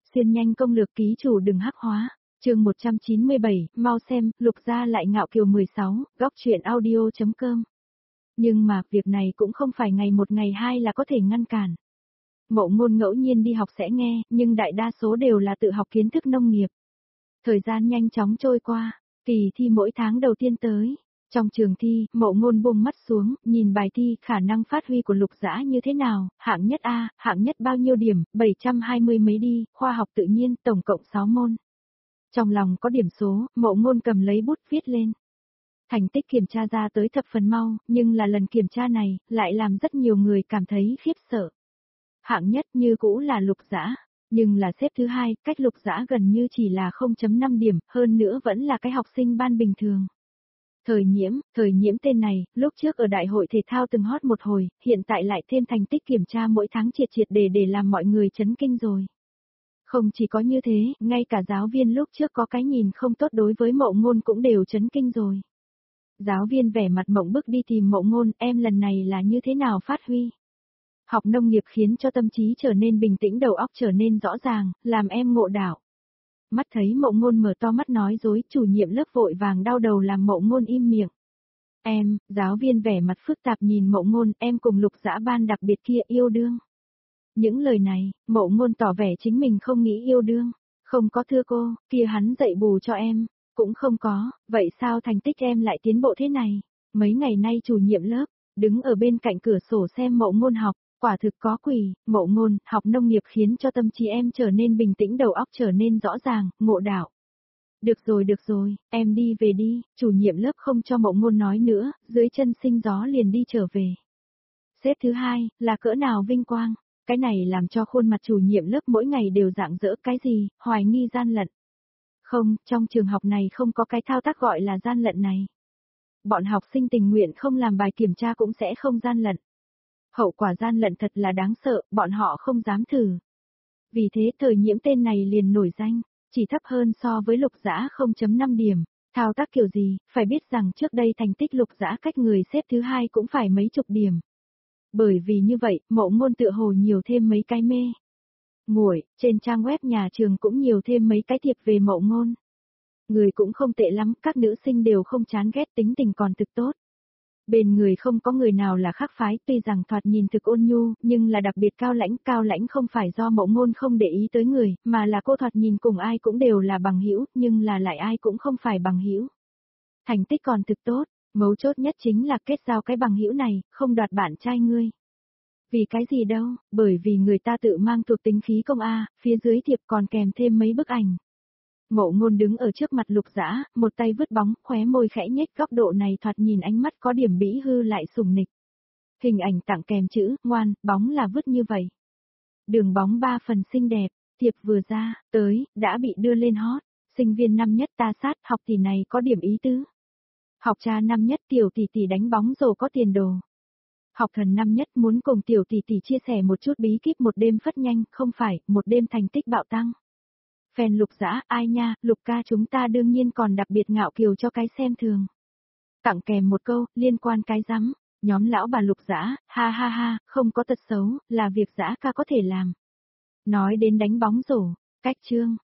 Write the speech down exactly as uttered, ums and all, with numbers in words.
Xuyên nhanh công lược ký chủ đừng hắc hóa. Chương một trăm chín mươi bảy, mau xem, Lục gia lại ngạo kiều mười sáu, góc truyện audio.com. Nhưng mà, việc này cũng không phải ngày một ngày hai là có thể ngăn cản. Mộ Ngôn ngẫu nhiên đi học sẽ nghe, nhưng đại đa số đều là tự học kiến thức nông nghiệp. Thời gian nhanh chóng trôi qua, kỳ thi mỗi tháng đầu tiên tới. Trong trường thi, Mộ Ngôn buông mắt xuống, nhìn bài thi, khả năng phát huy của Lục Dã như thế nào, hạng nhất A, hạng nhất bao nhiêu điểm, bảy trăm hai mươi mấy đi, khoa học tự nhiên, tổng cộng sáu môn. Trong lòng có điểm số, Mộ Ngôn cầm lấy bút viết lên. Thành tích kiểm tra ra tới thập phần mau, nhưng là lần kiểm tra này, lại làm rất nhiều người cảm thấy khiếp sợ. Hạng nhất như cũ là Lục Dã, nhưng là xếp thứ hai, cách Lục Dã gần như chỉ là không phẩy năm điểm, hơn nữa vẫn là cái học sinh ban bình thường. Thời Nhiễm, Thời Nhiễm tên này, lúc trước ở đại hội thể thao từng hot một hồi, hiện tại lại thêm thành tích kiểm tra mỗi tháng triệt triệt để để làm mọi người chấn kinh rồi. Không chỉ có như thế, ngay cả giáo viên lúc trước có cái nhìn không tốt đối với Mộ Ngôn cũng đều chấn kinh rồi. Giáo viên vẻ mặt mộng bức đi tìm Mộ Ngôn, em lần này là như thế nào phát huy? Học nông nghiệp khiến cho tâm trí trở nên bình tĩnh, đầu óc trở nên rõ ràng, làm em ngộ đạo. Mắt thấy Mộ Ngôn mở to mắt nói dối, chủ nhiệm lớp vội vàng đau đầu làm Mộ Ngôn im miệng. Em, giáo viên vẻ mặt phức tạp nhìn Mộ Ngôn, em cùng Lục Dã ban đặc biệt kia yêu đương. Những lời này, Mộ Ngôn tỏ vẻ chính mình không nghĩ yêu đương. Không có thưa cô, kia hắn dạy bù cho em. Cũng không có, vậy sao thành tích em lại tiến bộ thế này? Mấy ngày nay chủ nhiệm lớp, đứng ở bên cạnh cửa sổ xem Mộ Ngôn học, quả thực có quỷ, Mộ Ngôn, học nông nghiệp khiến cho tâm trí em trở nên bình tĩnh, đầu óc trở nên rõ ràng, ngộ đạo. Được rồi được rồi, em đi về đi, chủ nhiệm lớp không cho Mộ Ngôn nói nữa, dưới chân sinh gió liền đi trở về. Xếp thứ hai, là cỡ nào vinh quang, cái này làm cho khuôn mặt chủ nhiệm lớp mỗi ngày đều rạng rỡ, cái gì, hoài nghi gian lận. Không, trong trường học này không có cái thao tác gọi là gian lận này. Bọn học sinh tình nguyện không làm bài kiểm tra cũng sẽ không gian lận. Hậu quả gian lận thật là đáng sợ, bọn họ không dám thử. Vì thế Thời Nhiễm tên này liền nổi danh, chỉ thấp hơn so với Lục Dã không phẩy năm điểm. Thao tác kiểu gì, phải biết rằng trước đây thành tích Lục Dã cách người xếp thứ hai cũng phải mấy chục điểm. Bởi vì như vậy, Mộ Ngôn tựa hồ nhiều thêm mấy cái mê. Nguội, trên trang web nhà trường cũng nhiều thêm mấy cái thiệp về Mộ Ngôn. Người cũng không tệ lắm, các nữ sinh đều không chán ghét, tính tình còn thực tốt. Bên người không có người nào là khác phái, tuy rằng thoạt nhìn thực ôn nhu, nhưng là đặc biệt cao lãnh, cao lãnh không phải do Mộ Ngôn không để ý tới người, mà là cô thoạt nhìn cùng ai cũng đều là bằng hữu, nhưng là lại ai cũng không phải bằng hữu. Thành tích còn thực tốt, mấu chốt nhất chính là kết giao cái bằng hữu này, không đoạt bạn trai ngươi. Vì cái gì đâu, bởi vì người ta tự mang thuộc tính khí công A, phía dưới thiệp còn kèm thêm mấy bức ảnh. Mộ Ngôn đứng ở trước mặt Lục Dã, một tay vứt bóng, khóe môi khẽ nhếch, góc độ này thoạt nhìn ánh mắt có điểm bĩ hư lại sùng nịch. Hình ảnh tặng kèm chữ, ngoan, bóng là vứt như vậy. Đường bóng ba phần xinh đẹp, thiệp vừa ra, tới, đã bị đưa lên hot. Sinh viên năm nhất ta sát, học tỷ này có điểm ý tứ. Học trà năm nhất tiểu tỷ tỷ đánh bóng rổ có tiền đồ. Học thần năm nhất muốn cùng tiểu tỷ tỷ chia sẻ một chút bí kíp một đêm phất nhanh, không phải, một đêm thành tích bạo tăng. Fan Lục Dã, ai nha, Lục ca chúng ta đương nhiên còn đặc biệt ngạo kiều cho cái xem thường. Tặng kèm một câu, liên quan cái rắm, nhóm lão bà Lục Dã, ha ha ha, không có tật xấu, là việc Dã ca có thể làm. Nói đến đánh bóng rổ, cách chương,